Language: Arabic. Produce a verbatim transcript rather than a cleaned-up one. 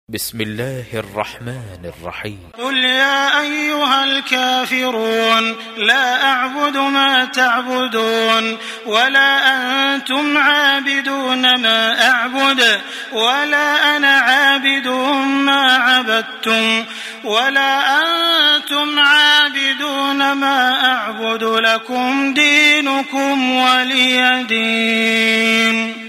بسم الله الرحمن الرحيم. قل يا أيها الكافرون لا أعبد ما تعبدون ولا أنتم عابدون ما أعبد ولا أنا عابد ما عبدتم ولا أنتم عابدون ما أعبد لكم دينكم ولي دين.